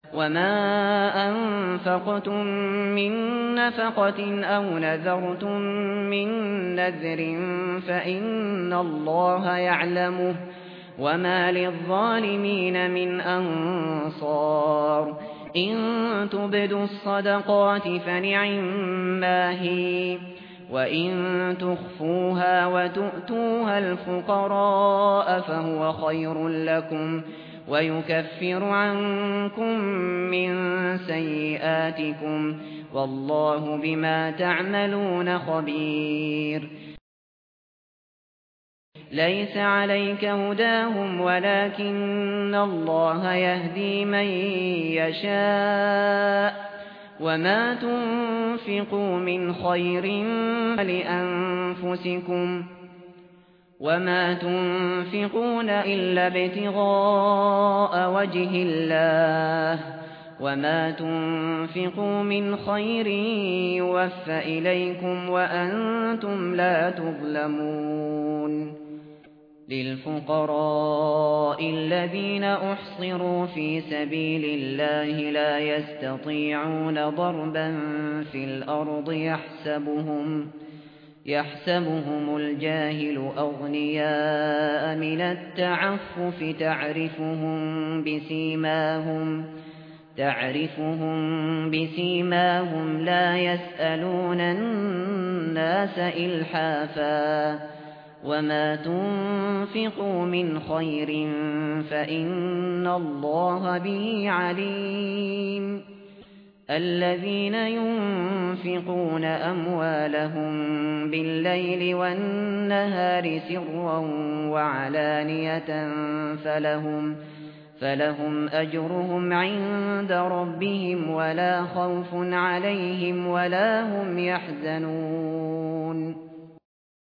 وما أنفقتم من نفقة أو نذرتم من نذر فإن الله يعلمه وما للظالمين من أنصار إن تبدوا الصدقات فنعما هي وإن تخفوها وتؤتوها الفقراء فهو خير لكم ويكفر عنكم من سيئاتكم والله بما تعملون خبير ليس عليك هداهم ولكن الله يهدي من يشاء وما تنفقوا من خير لأنفسكم وما تنفقون إلا ابتغاء وجه الله وما تنفقوا من خير يوفى إليكم وأنتم لا تظلمون للفقراء الذين أحصروا في سبيل الله لا يستطيعون ضربا في الأرض يحسبهم الجاهل أغنياء من التعفف تعرفهم بسيماهم لا يسألون الناس إلحافا وما تنفقوا من خير فإن الله به عليم الذين ينفقون أموالهم بالليل والنهار سرا وعلانية فلهم أجرهم عند ربهم ولا خوف عليهم ولا هم يحزنون